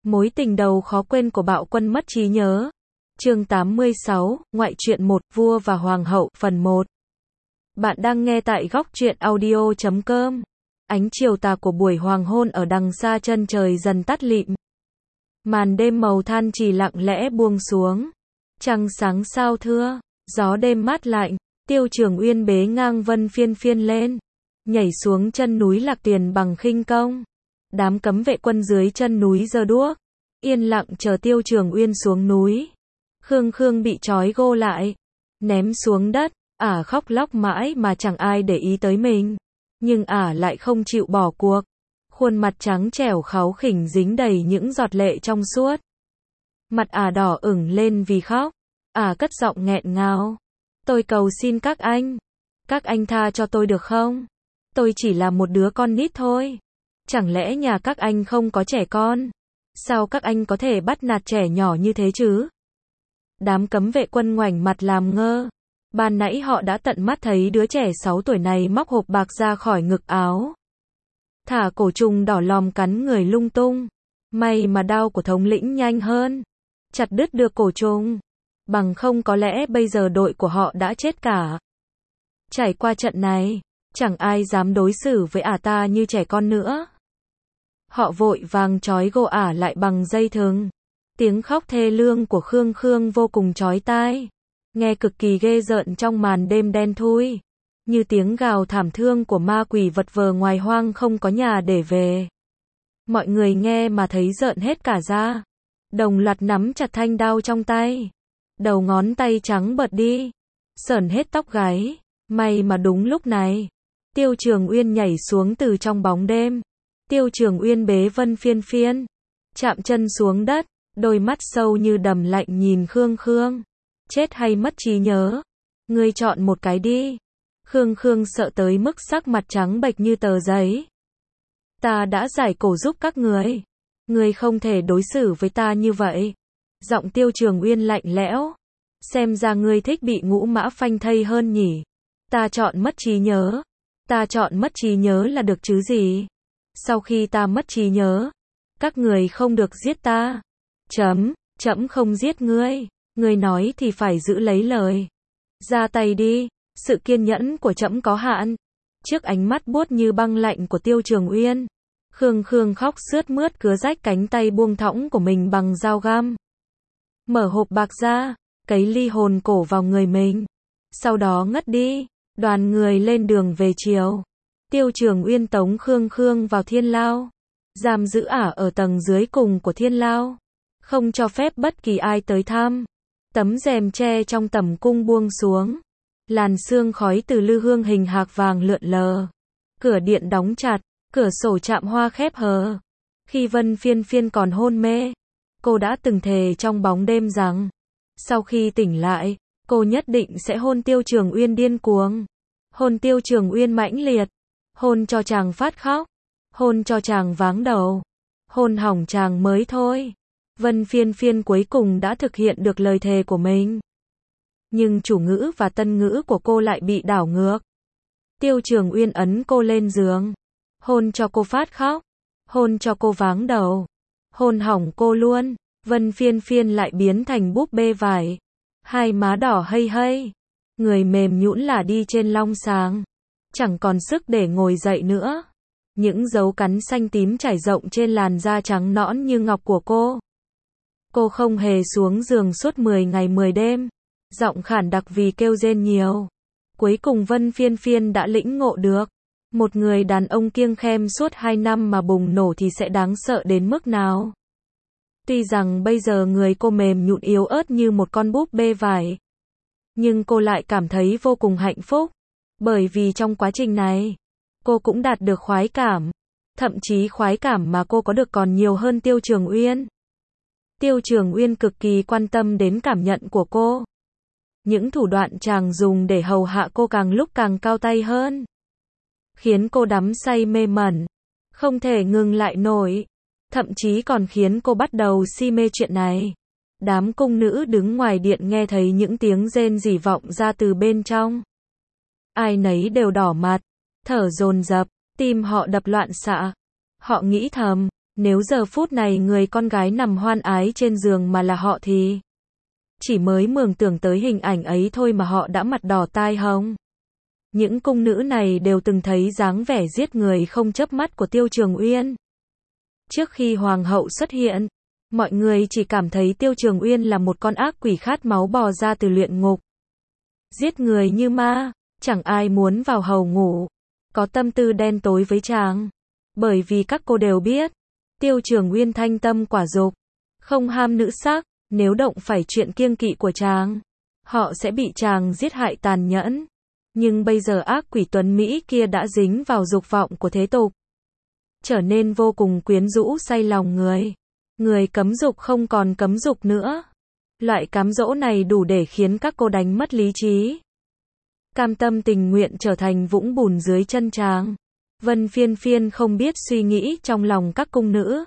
Mối tình đầu khó quên của Bạo Quân mất trí nhớ. Chương 86, ngoại truyện 1, Vua và Hoàng hậu, phần 1. Bạn đang nghe tại góc truyện audio.com. Ánh chiều tà của buổi hoàng hôn ở đằng xa chân trời dần tắt lịm. Màn đêm màu than chỉ lặng lẽ buông xuống. Trăng sáng sao thưa, gió đêm mát lạnh, Tiêu Trường Uyên bế ngang Vân Phiên Phiên lên, nhảy xuống chân núi Lạc Tiền bằng khinh công. Đám cấm vệ quân dưới chân núi giơ đuốc, yên lặng chờ Tiêu Trường Uyên xuống núi. Khương Khương bị trói gô lại, ném xuống đất, khóc lóc mãi mà chẳng ai để ý tới mình. Nhưng lại không chịu bỏ cuộc. Khuôn mặt trắng trẻo kháu khỉnh dính đầy những giọt lệ trong suốt. Mặt đỏ ửng lên vì khóc. Cất giọng nghẹn ngào. Tôi cầu xin các anh tha cho tôi được không? Tôi chỉ là một đứa con nít thôi. Chẳng lẽ nhà các anh không có trẻ con? Sao các anh có thể bắt nạt trẻ nhỏ như thế chứ? Đám cấm vệ quân ngoảnh mặt làm ngơ. Ban nãy họ đã tận mắt thấy đứa trẻ 6 tuổi này móc hộp bạc ra khỏi ngực áo. Thả cổ trùng đỏ lòm cắn người lung tung. May mà đao của thống lĩnh nhanh hơn. Chặt đứt được cổ trùng. Bằng không có lẽ bây giờ đội của họ đã chết cả. Trải qua trận này, chẳng ai dám đối xử với ta như trẻ con nữa. Họ vội vàng trói gô lại bằng dây thừng. Tiếng khóc thê lương của Khương Khương vô cùng chói tai. Nghe cực kỳ ghê rợn trong màn đêm đen thui. Như tiếng gào thảm thương của ma quỷ vật vờ ngoài hoang không có nhà để về. Mọi người nghe mà thấy rợn hết cả da. Đồng loạt nắm chặt thanh đao trong tay. Đầu ngón tay trắng bợt đi. Sởn hết tóc gáy. May mà đúng lúc này, Tiêu Trường Uyên nhảy xuống từ trong bóng đêm. Tiêu Trường Uyên bế Vân Phiên Phiên, chạm chân xuống đất, đôi mắt sâu như đầm lạnh nhìn Khương Khương. Chết hay mất trí nhớ? Ngươi chọn một cái đi. Khương Khương sợ tới mức sắc mặt trắng bệch như tờ giấy. Ta đã giải cổ giúp các người. Ngươi không thể đối xử với ta như vậy. Giọng Tiêu Trường Uyên lạnh lẽo. Xem ra ngươi thích bị ngũ mã phanh thây hơn nhỉ. Ta chọn mất trí nhớ. Ta chọn mất trí nhớ là được chứ gì. Sau khi ta mất trí nhớ, các người không được giết ta. Trẫm không giết ngươi. Ngươi nói thì phải giữ lấy lời. Ra tay đi. Sự kiên nhẫn của trẫm có hạn. Trước ánh mắt buốt như băng lạnh của Tiêu Trường Uyên, Khương Khương khóc sướt mướt cứa rách cánh tay buông thõng của mình bằng dao găm. Mở hộp bạc ra, cấy ly hồn cổ vào người mình. Sau đó ngất đi. Đoàn người lên đường về chiều. Tiêu Trường Uyên tống Khương Khương vào thiên lao. Giam giữ ở tầng dưới cùng của thiên lao. Không cho phép bất kỳ ai tới thăm. Tấm rèm tre trong tầm cung buông xuống. Làn sương khói từ lư hương hình hạc vàng lượn lờ. Cửa điện đóng chặt. Cửa sổ chạm hoa khép hờ. Khi Vân Phiên Phiên còn hôn mê, cô đã từng thề trong bóng đêm rằng, sau khi tỉnh lại, cô nhất định sẽ hôn Tiêu Trường Uyên điên cuồng. Hôn Tiêu Trường Uyên mãnh liệt. Hôn cho chàng phát khóc. Hôn cho chàng váng đầu. Hôn hỏng chàng mới thôi. Vân Phiên Phiên cuối cùng đã thực hiện được lời thề của mình. Nhưng chủ ngữ và tân ngữ của cô lại bị đảo ngược. Tiêu Trường Uyên ấn cô lên giường. Hôn cho cô phát khóc. Hôn cho cô váng đầu. Hôn hỏng cô luôn. Vân Phiên Phiên lại biến thành búp bê vải. Hai má đỏ hây hây. Người mềm nhũn là đi trên long sàng. Chẳng còn sức để ngồi dậy nữa. Những dấu cắn xanh tím trải rộng trên làn da trắng nõn như ngọc của cô. Cô không hề xuống giường suốt 10 ngày 10 đêm. Giọng khản đặc vì kêu rên nhiều. Cuối cùng Vân Phiên Phiên đã lĩnh ngộ được. Một người đàn ông kiêng khem suốt 2 năm mà bùng nổ thì sẽ đáng sợ đến mức nào. Tuy rằng bây giờ người cô mềm nhũn yếu ớt như một con búp bê vải. Nhưng cô lại cảm thấy vô cùng hạnh phúc. Bởi vì trong quá trình này, cô cũng đạt được khoái cảm. Thậm chí khoái cảm mà cô có được còn nhiều hơn Tiêu Trường Uyên. Tiêu Trường Uyên cực kỳ quan tâm đến cảm nhận của cô. Những thủ đoạn chàng dùng để hầu hạ cô càng lúc càng cao tay hơn. Khiến cô đắm say mê mẩn. Không thể ngừng lại nổi. Thậm chí còn khiến cô bắt đầu si mê chuyện này. Đám cung nữ đứng ngoài điện nghe thấy những tiếng rên rỉ vọng ra từ bên trong. Ai nấy đều đỏ mặt, thở dồn dập, tim họ đập loạn xạ. Họ nghĩ thầm, Nếu giờ phút này người con gái nằm hoan ái trên giường mà là họ thì chỉ mới mường tượng tới hình ảnh ấy thôi mà họ đã mặt đỏ tai hồng. Những cung nữ này đều từng thấy dáng vẻ giết người không chớp mắt của Tiêu Trường Uyên. Trước khi hoàng hậu xuất hiện, mọi người chỉ cảm thấy Tiêu Trường Uyên là một con ác quỷ khát máu bò ra từ luyện ngục. Giết người như ma, chẳng ai muốn vào hầu ngủ, có tâm tư đen tối với chàng. Bởi vì các cô đều biết, Tiêu Trường Uyên thanh tâm quả dục, không ham nữ sắc, nếu động phải chuyện kiêng kỵ của chàng, họ sẽ bị chàng giết hại tàn nhẫn. Nhưng bây giờ ác quỷ tuấn Mỹ kia đã dính vào dục vọng của thế tục, trở nên vô cùng quyến rũ say lòng người. Người cấm dục không còn cấm dục nữa. Loại cám dỗ này đủ để khiến các cô đánh mất lý trí, cam tâm tình nguyện trở thành vũng bùn dưới chân chàng. Vân Phiên Phiên không biết suy nghĩ trong lòng các cung nữ.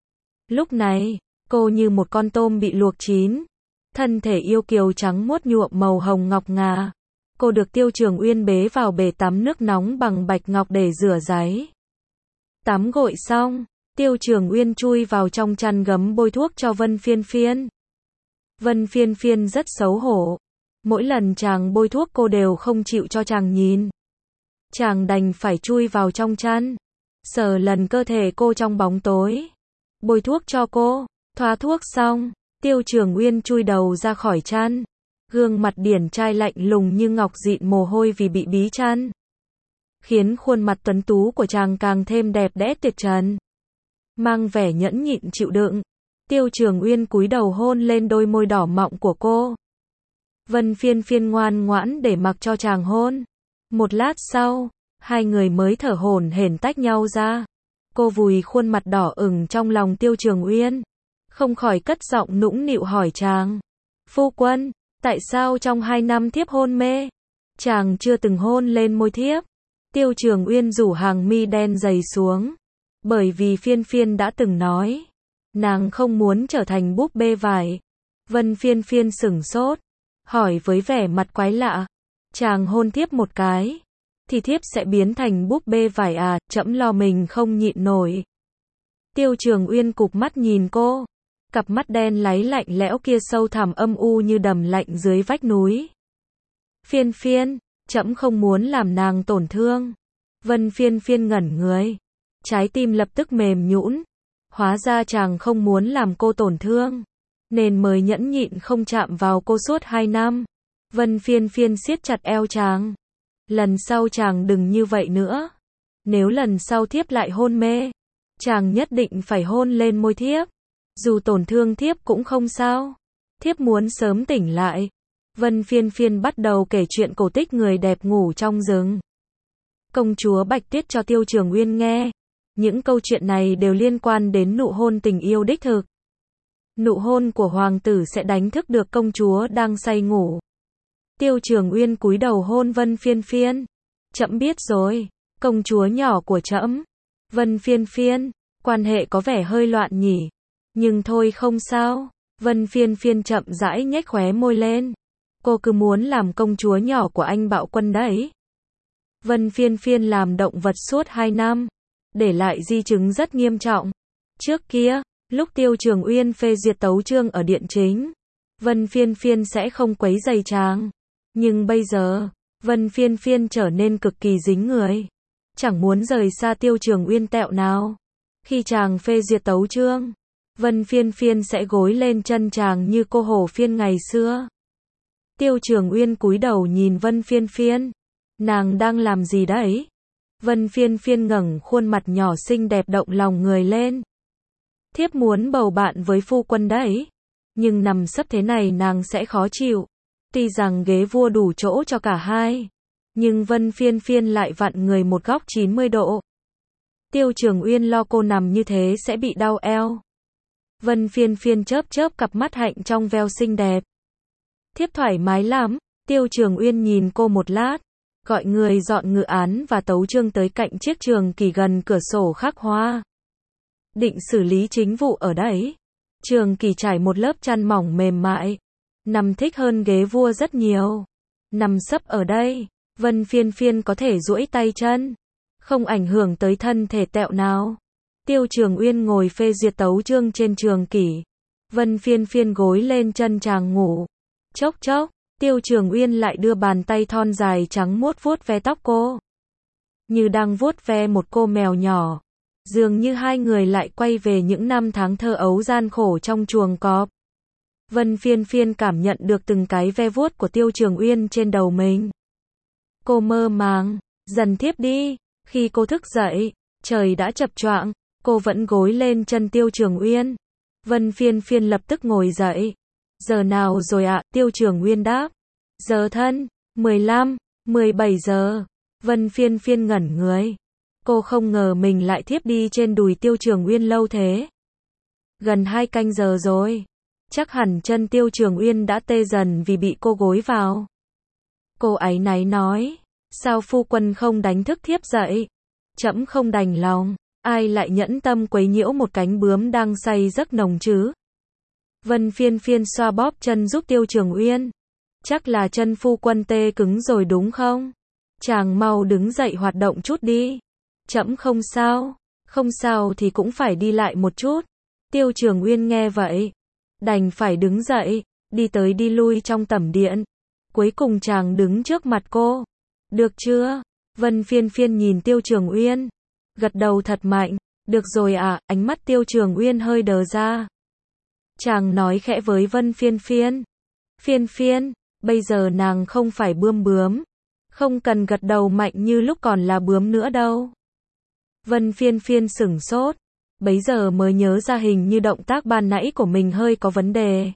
Lúc này, cô như một con tôm bị luộc chín, thân thể yêu kiều trắng muốt nhuộm màu hồng ngọc ngà. Cô được Tiêu Trường Uyên bế vào bể tắm nước nóng bằng bạch ngọc để rửa ráy. Tắm gội xong, Tiêu Trường Uyên chui vào trong chăn gấm bôi thuốc cho Vân Phiên Phiên. Vân Phiên Phiên rất xấu hổ. Mỗi lần chàng bôi thuốc cô đều không chịu cho chàng nhìn. Chàng đành phải chui vào trong chăn, sờ lần cơ thể cô trong bóng tối. Bôi thuốc cho cô, thoa thuốc xong, Tiêu Trường Uyên chui đầu ra khỏi chăn. Gương mặt điển trai lạnh lùng như ngọc dịn mồ hôi vì bị bí chăn, khiến khuôn mặt tuấn tú của chàng càng thêm đẹp đẽ tuyệt trần. Mang vẻ nhẫn nhịn chịu đựng, Tiêu Trường Uyên cúi đầu hôn lên đôi môi đỏ mọng của cô. Vân Phiên Phiên ngoan ngoãn để mặc cho chàng hôn. Một lát sau, hai người mới thở hổn hển tách nhau ra. Cô vùi khuôn mặt đỏ ửng trong lòng Tiêu Trường Uyên, không khỏi cất giọng nũng nịu hỏi chàng: "Phu quân, tại sao trong 2 năm thiếp hôn mê, chàng chưa từng hôn lên môi thiếp?" Tiêu Trường Uyên rủ hàng mi đen dày xuống, bởi vì Phiên Phiên đã từng nói, nàng không muốn trở thành búp bê vải. Vân Phiên Phiên sửng sốt, hỏi với vẻ mặt quái lạ: "Chàng hôn thiếp một cái, thì thiếp sẽ biến thành búp bê vải à?" Trẫm lo mình không nhịn nổi. Tiêu Trường Uyên cụp mắt nhìn cô, cặp mắt đen láy lạnh lẽo kia sâu thẳm âm u như đầm lạnh dưới vách núi. "Phiên Phiên, trẫm không muốn làm nàng tổn thương." Vân Phiên Phiên ngẩn người, trái tim lập tức mềm nhũn. Hóa ra chàng không muốn làm cô tổn thương, nên mới nhẫn nhịn không chạm vào cô suốt 2 năm. Vân Phiên Phiên siết chặt eo chàng. "Lần sau chàng đừng như vậy nữa. Nếu lần sau thiếp lại hôn mê, chàng nhất định phải hôn lên môi thiếp. Dù tổn thương thiếp cũng không sao. Thiếp muốn sớm tỉnh lại." Vân Phiên Phiên bắt đầu kể chuyện cổ tích người đẹp ngủ trong rừng. Công chúa Bạch Tuyết cho Tiêu Trường Uyên nghe. Những câu chuyện này đều liên quan đến nụ hôn tình yêu đích thực. Nụ hôn của hoàng tử sẽ đánh thức được công chúa đang say ngủ. Tiêu Trường Uyên cúi đầu hôn Vân Phiên Phiên. "Trẫm biết rồi, công chúa nhỏ của trẫm." Vân Phiên Phiên, quan hệ có vẻ hơi loạn nhỉ. Nhưng thôi không sao. Vân Phiên Phiên chậm rãi nhếch khóe môi lên. Cô cứ muốn làm công chúa nhỏ của anh bạo quân đấy. Vân Phiên Phiên làm động vật suốt 2 năm, để lại di chứng rất nghiêm trọng. Trước kia, lúc Tiêu Trường Uyên phê duyệt tấu chương ở điện chính, Vân Phiên Phiên sẽ không quấy rầy chàng. Nhưng bây giờ, Vân Phiên Phiên trở nên cực kỳ dính người, chẳng muốn rời xa Tiêu Trường Uyên tẹo nào. Khi chàng phê duyệt tấu chương, Vân Phiên Phiên sẽ gối lên chân chàng như cô Hổ Phiên ngày xưa. Tiêu Trường Uyên cúi đầu nhìn Vân Phiên Phiên. Nàng đang làm gì đấy? Vân Phiên Phiên ngẩng khuôn mặt nhỏ xinh đẹp động lòng người lên. "Thiếp muốn bầu bạn với phu quân đấy. Nhưng nằm sấp thế này nàng sẽ khó chịu. Tuy rằng ghế vua đủ chỗ cho cả hai, nhưng Vân Phiên Phiên lại vặn người một góc 90 độ. Tiêu Trường Uyên lo cô nằm như thế sẽ bị đau eo." Vân Phiên Phiên chớp chớp cặp mắt hạnh trong veo xinh đẹp. "Thiếp thoải mái lắm." Tiêu Trường Uyên nhìn cô một lát, gọi người dọn ngự án và tấu chương tới cạnh chiếc trường kỷ gần cửa sổ khắc hoa. "Định xử lý chính vụ ở đấy." Trường kỷ trải một lớp chăn mỏng mềm mại, nằm thích hơn ghế vua rất nhiều. "Nằm sấp ở đây, Vân Phiên Phiên có thể duỗi tay chân, không ảnh hưởng tới thân thể tẹo nào." Tiêu Trường Uyên ngồi phê duyệt tấu chương trên trường kỷ. Vân Phiên Phiên gối lên chân chàng ngủ. Chốc chốc, Tiêu Trường Uyên lại đưa bàn tay thon dài trắng muốt vuốt ve tóc cô. Như đang vuốt ve một cô mèo nhỏ. Dường như hai người lại quay về những năm tháng thơ ấu gian khổ trong chuồng cọp. Vân Phiên Phiên cảm nhận được từng cái ve vuốt của Tiêu Trường Uyên trên đầu mình. Cô mơ màng, dần thiếp đi. Khi cô thức dậy, trời đã chập choạng, cô vẫn gối lên chân Tiêu Trường Uyên. Vân Phiên Phiên lập tức ngồi dậy. Giờ nào rồi ạ? Tiêu Trường Uyên đáp. Giờ thân, 15, 17 giờ. Vân Phiên Phiên ngẩn người. Cô không ngờ mình lại thiếp đi trên đùi Tiêu Trường Uyên lâu thế. Gần 2 canh giờ rồi. Chắc hẳn chân Tiêu Trường Uyên đã tê dần vì bị cô gối vào. Cô áy náy nói. Sao phu quân không đánh thức thiếp dậy? Trẫm không đành lòng. Ai lại nhẫn tâm quấy nhiễu một cánh bướm đang say giấc nồng chứ? Vân Phiên Phiên xoa bóp chân giúp Tiêu Trường Uyên. Chắc là chân phu quân tê cứng rồi đúng không? Chàng mau đứng dậy hoạt động chút đi. Trẫm không sao. Không sao thì cũng phải đi lại một chút. Tiêu Trường Uyên nghe vậy, đành phải đứng dậy, đi tới đi lui trong tẩm điện. Cuối cùng chàng đứng trước mặt cô. Được chưa? Vân Phiên Phiên nhìn Tiêu Trường Uyên, gật đầu thật mạnh. Được rồi ạ. Ánh mắt Tiêu Trường Uyên hơi đờ ra. Chàng nói khẽ với Vân Phiên Phiên. Phiên Phiên, bây giờ nàng không phải bướm. Không cần gật đầu mạnh như lúc còn là bướm nữa đâu. Vân Phiên Phiên sửng sốt. Bấy giờ mới nhớ ra hình như động tác ban nãy của mình hơi có vấn đề.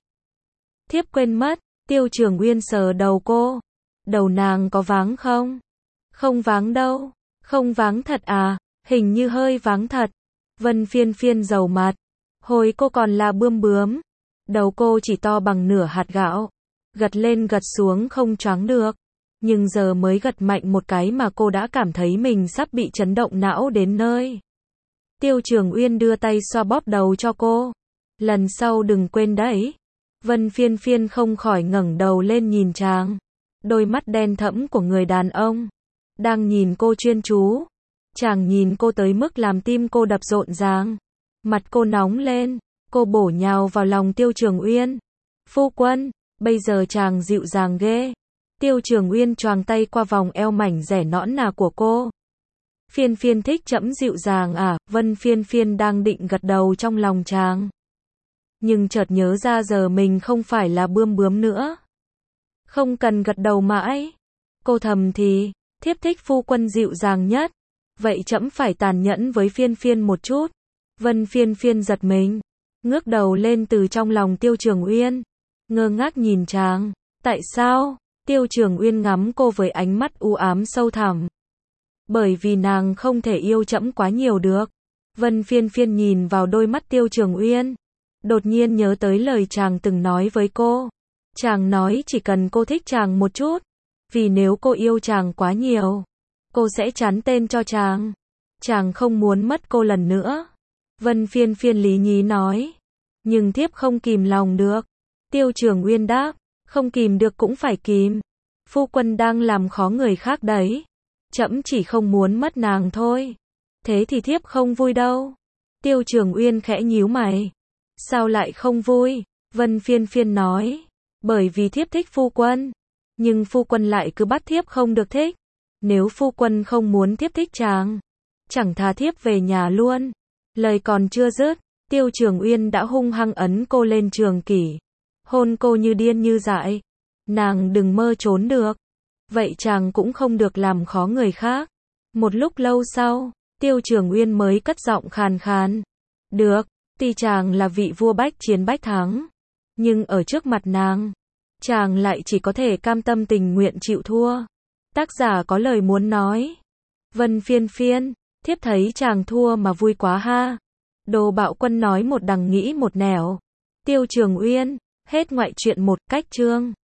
Thiếp quên mất. Tiêu Trường Uyên sờ đầu cô. Đầu nàng có váng không? Không váng đâu. Không váng thật à? Hình như hơi váng thật. Vân Phiên Phiên rầu mặt. Hồi cô còn là bướm. Đầu cô chỉ to bằng nửa hạt gạo. Gật lên gật xuống không choáng được. Nhưng giờ mới gật mạnh một cái mà cô đã cảm thấy mình sắp bị chấn động não đến nơi. Tiêu Trường Uyên đưa tay xoa bóp đầu cho cô. Lần sau đừng quên đấy. Vân Phiên Phiên không khỏi ngẩng đầu lên nhìn chàng. Đôi mắt đen thẫm của người đàn ông đang nhìn cô chuyên chú. Chàng nhìn cô tới mức làm tim cô đập rộn ràng. Mặt cô nóng lên. Cô bổ nhào vào lòng Tiêu Trường Uyên. Phu quân, bây giờ chàng dịu dàng ghê. Tiêu Trường Uyên choàng tay qua vòng eo mảnh dẻ nõn nà của cô. Phiên Phiên thích trẫm dịu dàng à? Vân Phiên Phiên đang định gật đầu trong lòng chàng. Nhưng chợt nhớ ra giờ mình không phải là bướm nữa. Không cần gật đầu mãi. Cô thầm thì, thiếp thích phu quân dịu dàng nhất. Vậy trẫm phải tàn nhẫn với Phiên Phiên một chút. Vân Phiên Phiên giật mình, ngước đầu lên từ trong lòng Tiêu Trường Uyên, ngơ ngác nhìn chàng. Tại sao? Tiêu Trường Uyên ngắm cô với ánh mắt u ám sâu thẳm. Bởi vì nàng không thể yêu trẫm quá nhiều được. Vân Phiên Phiên nhìn vào đôi mắt Tiêu Trường Uyên, đột nhiên nhớ tới lời chàng từng nói với cô. Chàng nói chỉ cần cô thích chàng một chút, vì nếu cô yêu chàng quá nhiều, cô sẽ chán tên cho chàng. Chàng không muốn mất cô lần nữa. Vân Phiên Phiên lý nhí nói. Nhưng thiếp không kìm lòng được. Tiêu Trường Uyên đáp. Không kìm được cũng phải kìm. Phu quân đang làm khó người khác đấy. Trẫm chỉ không muốn mất nàng thôi. Thế thì thiếp không vui đâu. Tiêu Trường Uyên khẽ nhíu mày. Sao lại không vui? Vân Phiên Phiên nói. Bởi vì thiếp thích phu quân. Nhưng phu quân lại cứ bắt thiếp không được thích. Nếu phu quân không muốn thiếp thích chàng, chẳng thà thiếp về nhà luôn. Lời còn chưa dứt, Tiêu Trường Uyên đã hung hăng ấn cô lên trường kỷ. Hôn cô như điên như dại. Nàng đừng mơ trốn được. Vậy chàng cũng không được làm khó người khác. Một lúc lâu sau, Tiêu Trường Uyên mới cất giọng khàn khàn. Được, tuy chàng là vị vua bách chiến bách thắng, nhưng ở trước mặt nàng, chàng lại chỉ có thể cam tâm tình nguyện chịu thua. Tác giả có lời muốn nói. Vân Phiên Phiên, thiếp thấy chàng thua mà vui quá ha. Đồ Bạo Quân nói một đằng nghĩ một nẻo. Tiêu Trường Uyên, hết ngoại truyện một cách chương.